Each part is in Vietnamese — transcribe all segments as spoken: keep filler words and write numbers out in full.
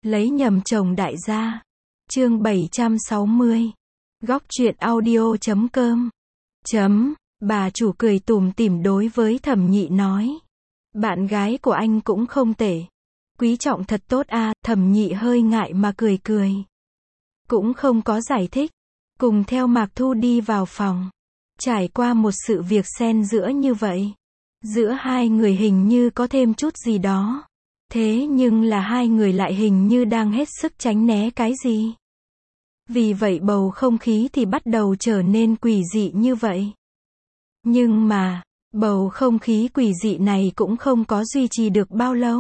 Lấy nhầm chồng đại gia. Chương bảy trăm sáu mươi. Góc truyện audio chấm com. Chấm. Bà chủ cười tủm tỉm đối với Thẩm Nhị nói. Bạn gái của anh cũng không tệ. Quý trọng thật tốt a. Thẩm Nhị hơi ngại mà cười cười. Cũng không có giải thích. Cùng theo Mạc Thu đi vào phòng. Trải qua một sự việc xen giữa như vậy. Giữa hai người hình như có thêm chút gì đó. Thế nhưng là hai người lại hình như đang hết sức tránh né cái gì. Vì vậy bầu không khí thì bắt đầu trở nên quỷ dị như vậy. Nhưng mà, bầu không khí quỷ dị này cũng không có duy trì được bao lâu.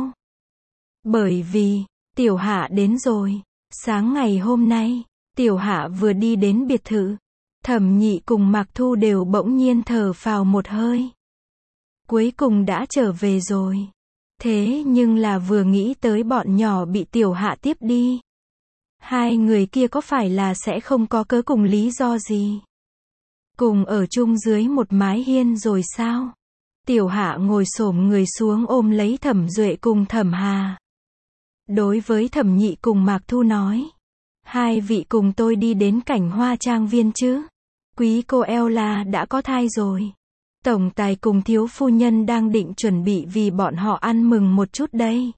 Bởi vì, Tiểu Hạ đến rồi. Sáng ngày hôm nay, Tiểu Hạ vừa đi đến biệt thự. Thẩm Nhị cùng Mạc Thu đều bỗng nhiên thở phào một hơi. Cuối cùng đã trở về rồi. Thế nhưng là vừa nghĩ tới bọn nhỏ bị Tiểu Hạ tiếp đi. Hai người kia có phải là sẽ không có cớ cùng lý do gì? Cùng ở chung dưới một mái hiên rồi sao? Tiểu Hạ ngồi xổm người xuống ôm lấy Thẩm Duệ cùng Thẩm Hà. Đối với Thẩm Nhị cùng Mạc Thu nói. Hai vị cùng tôi đi đến Cảnh Hoa Trang Viên chứ? Quý cô Ella đã có thai rồi. Tổng tài cùng thiếu phu nhân đang định chuẩn bị vì bọn họ ăn mừng một chút đây.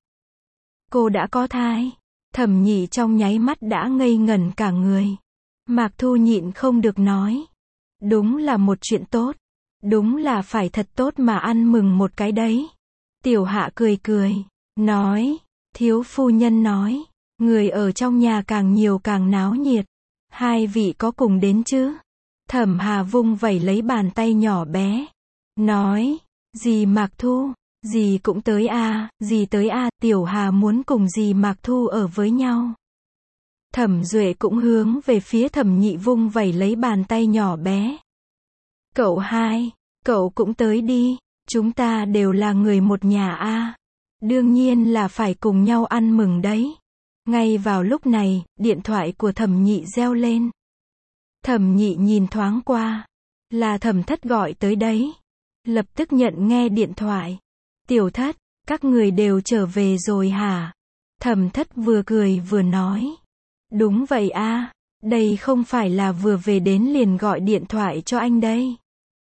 Cô đã có thai. Thẩm Nhị trong nháy mắt đã ngây ngẩn cả người. Mạc Thu nhịn không được nói. Đúng là một chuyện tốt. Đúng là phải thật tốt mà ăn mừng một cái đấy. Tiểu Hạ cười cười. Nói. Thiếu phu nhân nói. Người ở trong nhà càng nhiều càng náo nhiệt. Hai vị có cùng đến chứ? Thẩm Hà vung vẩy lấy bàn tay nhỏ bé. Nói. Dì Mạc Thu. Dì cũng tới a, dì tới a. Tiểu Hà muốn cùng dì Mạc Thu ở với nhau. Thẩm Duệ cũng hướng về phía Thẩm Nhị vung vẩy lấy bàn tay nhỏ bé. Cậu hai, cậu cũng tới đi. Chúng ta đều là người một nhà a. Đương nhiên là phải cùng nhau ăn mừng đấy. Ngay vào lúc này, điện thoại của Thẩm Nhị reo lên. Thẩm Nhị nhìn thoáng qua. Là Thẩm Thất gọi tới đấy. Lập tức nhận nghe điện thoại. Tiểu Thất, các người đều trở về rồi hả? Thẩm Thất vừa cười vừa nói. Đúng vậy a, đây không phải là vừa về đến liền gọi điện thoại cho anh đây.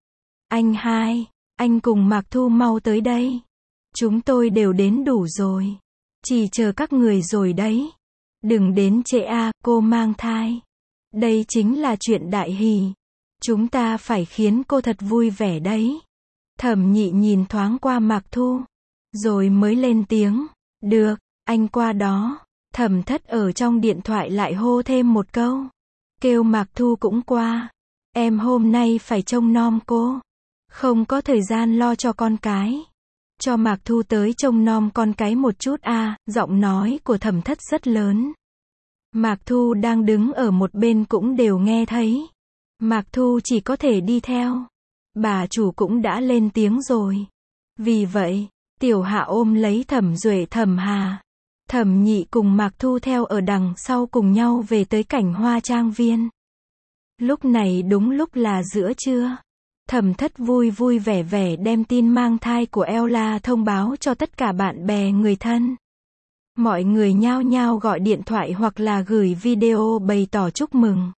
Anh hai, anh cùng Mạc Thu mau tới đây. Chúng tôi đều đến đủ rồi. Chỉ chờ các người rồi đấy. Đừng đến trễ a, cô mang thai. Đây chính là chuyện đại hỷ. Chúng ta phải khiến cô thật vui vẻ đấy. Thẩm Nhị nhìn thoáng qua Mạc Thu. Rồi mới lên tiếng. Được, anh qua đó. Thẩm Thất ở trong điện thoại lại hô thêm một câu. Kêu Mạc Thu cũng qua. Em hôm nay phải trông nom cô. Không có thời gian lo cho con cái. Cho Mạc Thu tới trông nom con cái một chút a. À, giọng nói của Thẩm Thất rất lớn. Mạc Thu đang đứng ở một bên cũng đều nghe thấy. Mạc Thu chỉ có thể đi theo. Bà chủ cũng đã lên tiếng rồi. Vì vậy, Tiểu Hạ ôm lấy Thẩm Duệ Thẩm Hà. Thẩm Nhị cùng Mạc Thu theo ở đằng sau cùng nhau về tới Cảnh Hoa Trang Viên. Lúc này đúng lúc là giữa trưa. Thẩm Thất vui vui vẻ vẻ đem tin mang thai của Ella thông báo cho tất cả bạn bè người thân. Mọi người nhao nhao gọi điện thoại hoặc là gửi video bày tỏ chúc mừng.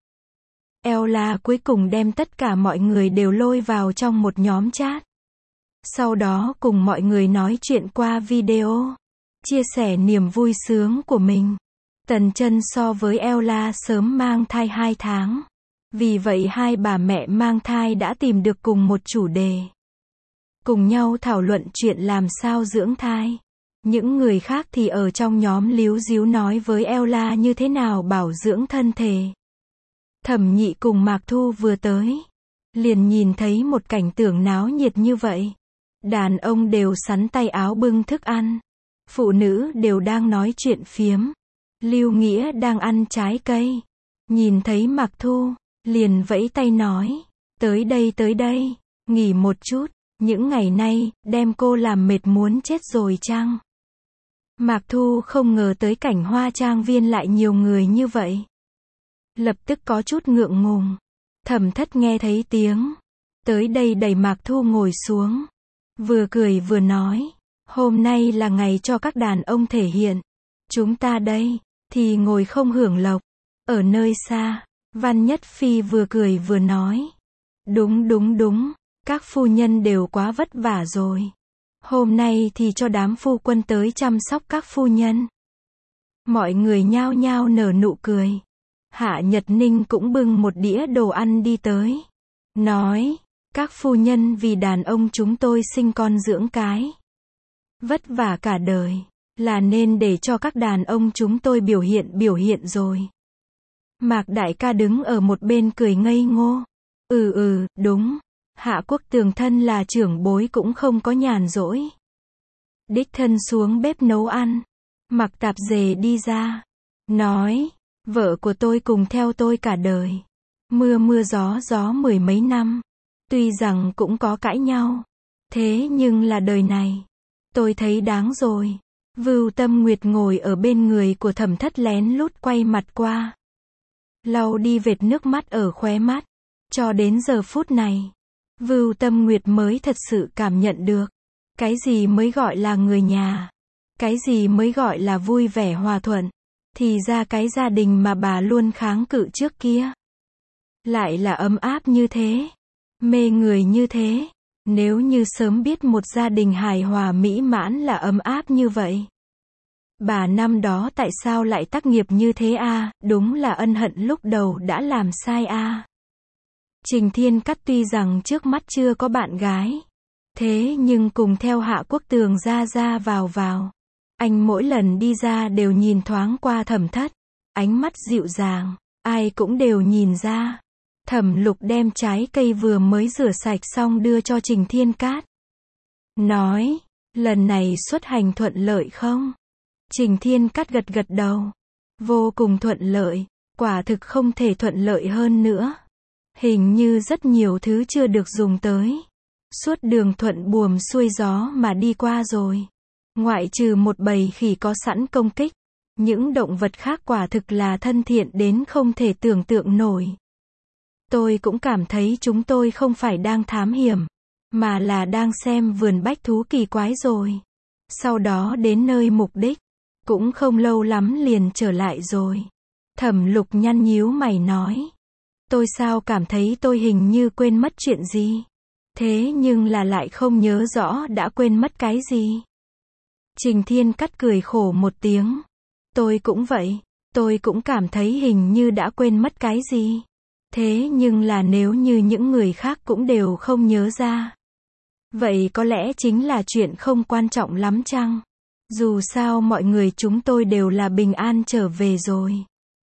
Ella cuối cùng đem tất cả mọi người đều lôi vào trong một nhóm chat. Sau đó cùng mọi người nói chuyện qua video. Chia sẻ niềm vui sướng của mình. Tần Chân so với Ella sớm mang thai hai tháng. Vì vậy hai bà mẹ mang thai đã tìm được cùng một chủ đề. Cùng nhau thảo luận chuyện làm sao dưỡng thai. Những người khác thì ở trong nhóm líu díu nói với Ella như thế nào bảo dưỡng thân thể. Thẩm Nhị cùng Mạc Thu vừa tới. Liền nhìn thấy một cảnh tượng náo nhiệt như vậy. Đàn ông đều sắn tay áo bưng thức ăn. Phụ nữ đều đang nói chuyện phiếm. Lưu Nghĩa đang ăn trái cây. Nhìn thấy Mạc Thu, liền vẫy tay nói. Tới đây tới đây, nghỉ một chút. Những ngày nay, đem cô làm mệt muốn chết rồi chăng? Mạc Thu không ngờ tới Cảnh Hoa Trang Viên lại nhiều người như vậy. Lập tức có chút ngượng ngùng. Thẩm Thất nghe thấy tiếng. Tới đây đẩy Mạc Thu ngồi xuống. Vừa cười vừa nói. Hôm nay là ngày cho các đàn ông thể hiện. Chúng ta đây, thì ngồi không hưởng lộc. Ở nơi xa, Văn Nhất Phi vừa cười vừa nói. Đúng đúng đúng, các phu nhân đều quá vất vả rồi. Hôm nay thì cho đám phu quân tới chăm sóc các phu nhân. Mọi người nhao nhao nở nụ cười. Hạ Nhật Ninh cũng bưng một đĩa đồ ăn đi tới. Nói, các phu nhân vì đàn ông chúng tôi sinh con dưỡng cái. Vất vả cả đời, là nên để cho các đàn ông chúng tôi biểu hiện biểu hiện rồi. Mạc đại ca đứng ở một bên cười ngây ngô. Ừ ừ, đúng. Hạ Quốc Tường thân là trưởng bối cũng không có nhàn rỗi. Đích thân xuống bếp nấu ăn. Mặc tạp dề đi ra. Nói, vợ của tôi cùng theo tôi cả đời. Mưa mưa gió gió mười mấy năm. Tuy rằng cũng có cãi nhau. Thế nhưng là đời này. Tôi thấy đáng rồi. Vưu Tâm Nguyệt ngồi ở bên người của Thẩm Thất lén lút quay mặt qua. Lau đi vệt nước mắt ở khóe mắt. Cho đến giờ phút này, Vưu Tâm Nguyệt mới thật sự cảm nhận được. Cái gì mới gọi là người nhà. Cái gì mới gọi là vui vẻ hòa thuận. Thì ra cái gia đình mà bà luôn kháng cự trước kia. Lại là ấm áp như thế. Mê người như thế. Nếu như sớm biết một gia đình hài hòa mỹ mãn là ấm áp như vậy. Bà năm đó tại sao lại tác nghiệp như thế a? À? Đúng là ân hận lúc đầu đã làm sai a. À? Trình Thiên Cát tuy rằng trước mắt chưa có bạn gái. Thế nhưng cùng theo Hạ Quốc Tường ra ra vào vào. Anh mỗi lần đi ra đều nhìn thoáng qua Thẩm Thất. Ánh mắt dịu dàng. Ai cũng đều nhìn ra. Thẩm Lục đem trái cây vừa mới rửa sạch xong đưa cho Trình Thiên Cát. Nói, lần này xuất hành thuận lợi không? Trình Thiên Cát gật gật đầu. Vô cùng thuận lợi. Quả thực không thể thuận lợi hơn nữa. Hình như rất nhiều thứ chưa được dùng tới. Suốt đường thuận buồm xuôi gió mà đi qua rồi. Ngoại trừ một bầy khỉ có sẵn công kích. Những động vật khác quả thực là thân thiện đến không thể tưởng tượng nổi. Tôi cũng cảm thấy chúng tôi không phải đang thám hiểm. Mà là đang xem vườn bách thú kỳ quái rồi. Sau đó đến nơi mục đích. Cũng không lâu lắm liền trở lại rồi. Thẩm Lục nhăn nhíu mày nói. Tôi sao cảm thấy tôi hình như quên mất chuyện gì. Thế nhưng là lại không nhớ rõ đã quên mất cái gì. Trình Thiên Cát cười khổ một tiếng. Tôi cũng vậy. Tôi cũng cảm thấy hình như đã quên mất cái gì. Thế nhưng là nếu như những người khác cũng đều không nhớ ra. Vậy có lẽ chính là chuyện không quan trọng lắm chăng? Dù sao mọi người chúng tôi đều là bình an trở về rồi.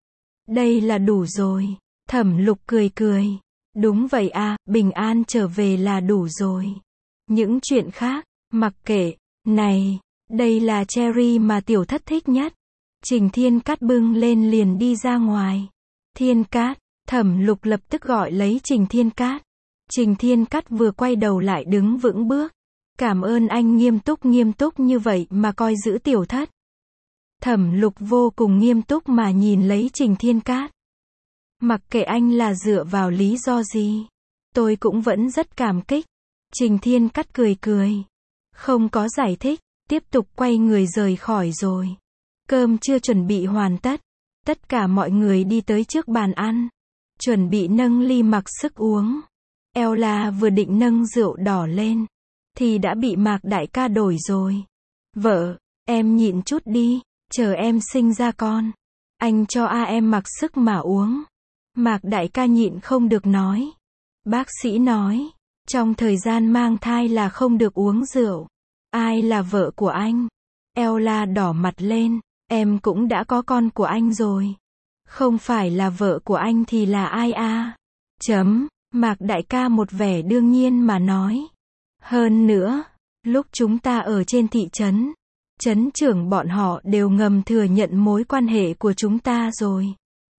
Đây là đủ rồi. Thẩm Lục cười cười. Đúng vậy à, bình an trở về là đủ rồi. Những chuyện khác, mặc kệ. Này, đây là cherry mà tiểu thất thích nhất. Trình Thiên Cát bưng lên liền đi ra ngoài. Thiên Cát, Thẩm Lục lập tức gọi lấy Trình Thiên Cát. Trình Thiên Cát vừa quay đầu lại đứng vững bước. Cảm ơn anh nghiêm túc nghiêm túc như vậy mà coi giữ tiểu thất. Thẩm Lục vô cùng nghiêm túc mà nhìn lấy Trình Thiên Cát. Mặc kệ anh là dựa vào lý do gì, tôi cũng vẫn rất cảm kích. Trình Thiên Cát cười cười. Không có giải thích, tiếp tục quay người rời khỏi rồi. Cơm chưa chuẩn bị hoàn tất. Tất cả mọi người đi tới trước bàn ăn. Chuẩn bị nâng ly mặc sức uống. Ella vừa định nâng rượu đỏ lên. Thì đã bị Mạc đại ca đổi rồi. Vợ, em nhịn chút đi. Chờ em sinh ra con. Anh cho a em mặc sức mà uống. Mạc đại ca nhịn không được nói. Bác sĩ nói. Trong thời gian mang thai là không được uống rượu. Ai là vợ của anh? Ella đỏ mặt lên. Em cũng đã có con của anh rồi. Không phải là vợ của anh thì là ai a? Chấm. Mạc đại ca một vẻ đương nhiên mà nói. Hơn nữa, lúc chúng ta ở trên thị trấn, trấn trưởng bọn họ đều ngầm thừa nhận mối quan hệ của chúng ta rồi.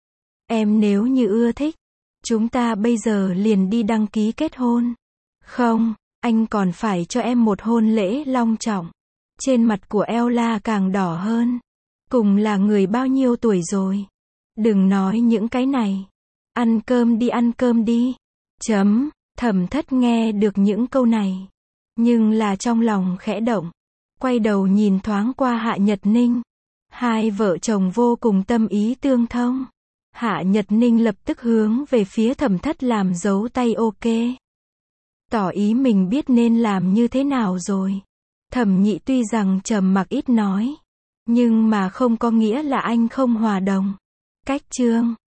Em nếu như ưa thích, chúng ta bây giờ liền đi đăng ký kết hôn. Không, anh còn phải cho em một hôn lễ long trọng. Trên mặt của Ella càng đỏ hơn. Cùng là người bao nhiêu tuổi rồi? Đừng nói những cái này. Ăn cơm đi ăn cơm đi. Chấm. Thẩm Thất nghe được những câu này. Nhưng là trong lòng khẽ động. Quay đầu nhìn thoáng qua Hạ Nhật Ninh. Hai vợ chồng vô cùng tâm ý tương thông. Hạ Nhật Ninh lập tức hướng về phía Thẩm Thất làm dấu tay ok. Tỏ ý mình biết nên làm như thế nào rồi. Thẩm Nhị tuy rằng trầm mặc ít nói, nhưng mà không có nghĩa là anh không hòa đồng. Cách chương